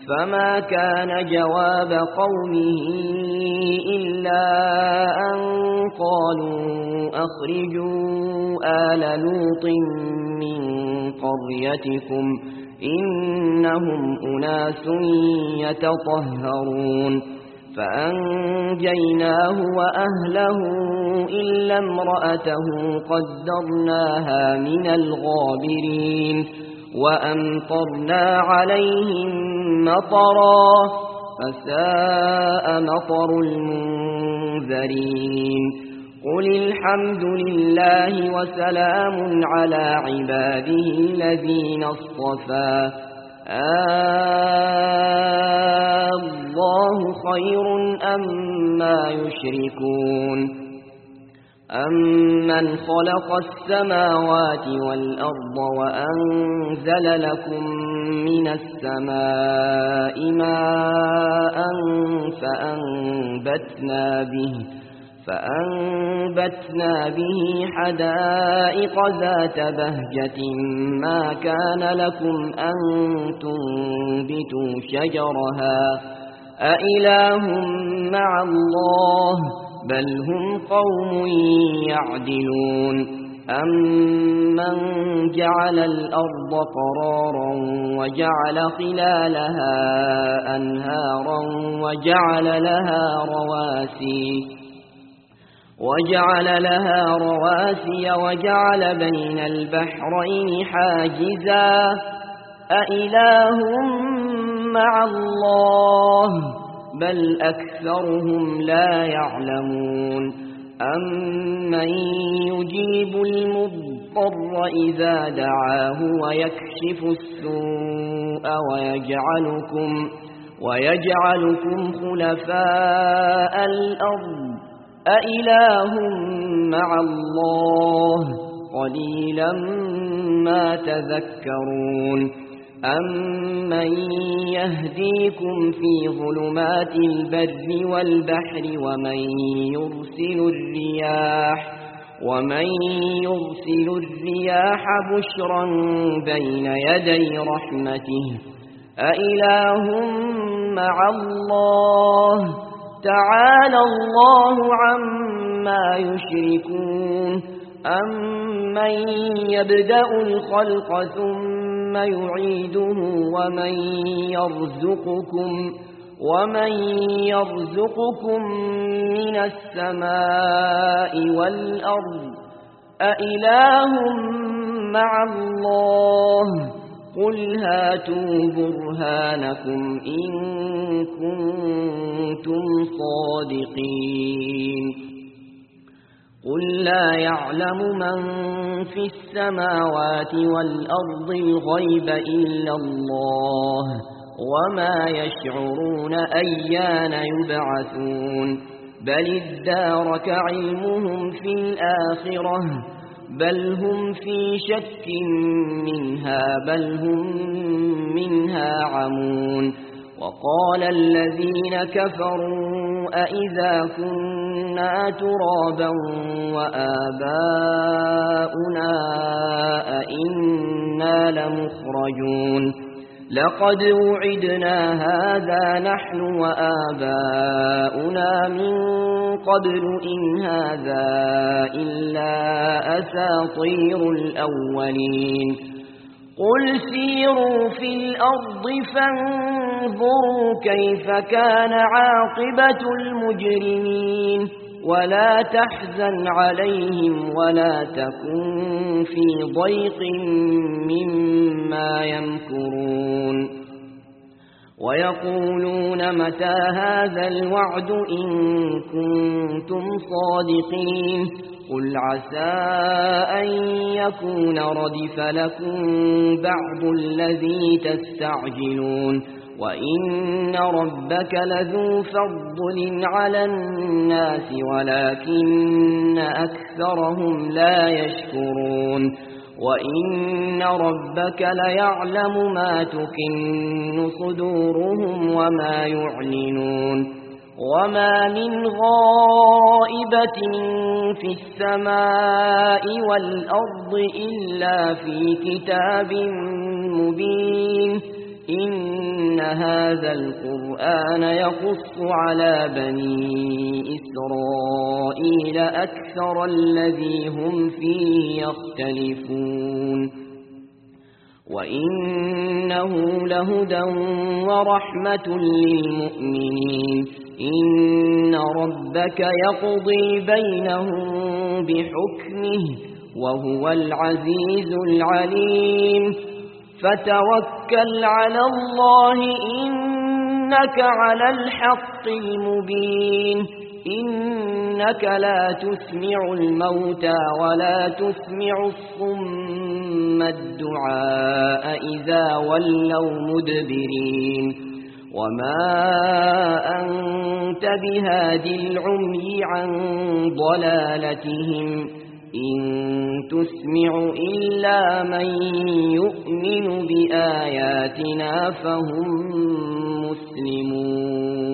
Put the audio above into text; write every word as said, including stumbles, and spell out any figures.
فما كان جواب قومه إلا أن قالوا أخرجوا آل لوط من قريتكم إنهم أناس يتطهرون فأنجيناه وأهله إلا امرأته قدرناها من الغابرين وأمطرنا عليهم مطرا فساء مطر المنذرين قل الحمد لله وسلام على عباده الذين اصطفى الله خير أما يشركون أمن خلق السماوات والأرض وأنزل لكم من السماء ماء فأنبتنا به فأنبتنا به حدائق ذات بهجة ما كان لكم أن تنبتوا شجرها أإله مع الله بل هم قوم يعدلون أمن جعل الأرض قرارا وجعل خلالها أنهارا وجعل لها رواسي وجعل لها رواسي وجعل بين البحرين حاجزا أإله مع الله بل أكثرهم لا يعلمون أمن يجيب المضطر إذا دعاه ويكشف السوء ويجعلكم, ويجعلكم خلفاء الأرض أإله مع الله قليلا ما تذكرون أمن يهديكم في ظلمات البر والبحر ومن يرسل الرياح ومن يرسل الرياح بشرا بين يدي رحمته أإله مع الله تعالى الله عما يشركون أمن يبدأ الخلق ثم يعيده ومن يرزقكم ومن يرزقكم من السماء والأرض أإله مع الله قل هاتوا برهانكم إن كنتم صادقين قل لا يعلم من في السماوات والأرض الغيب إلا الله وما يشعرون أيان يبعثون بل ادارك علمهم في الآخرة بل هم في شك منها بل هم منها عمون وقال الذين كفروا أئذا كنا ترابا وآباؤنا أئنا لمخرجون لقد وعدنا هذا نحن وآباؤنا من قبل إن هذا إلا أساطير الأولين قل سيروا في الأرض فانظروا كيف كان عاقبة المجرمين ولا تحزن عليهم ولا تكن في ضيق مما يمكرون ويقولون متى هذا الوعد إن كنتم صادقين قل عسى أن يكون ردف لكم بعض الذي تستعجلون وإن ربك لذو فضل على الناس ولكن أكثرهم لا يشكرون وإن ربك ليعلم ما تكن صدورهم وما يعلنون وما من غائبة في السماء والأرض إلا في كتاب مبين إن هذا القرآن يقص على بني إسرائيل أكثر الذي هم فيه يختلفون وإنه لهدى ورحمة للمؤمنين إن ربك يقضي بينهم بحكمه وهو العزيز العليم فتوكل على الله إنك على الحق المبين إنك لا تسمع الموتى ولا تسمع الصم الدعاء إذا ولوا مدبرين وما أنت بهادي العمي عن ضلالتهم إن تسمع إلا من يؤمن بآياتنا فهم مسلمون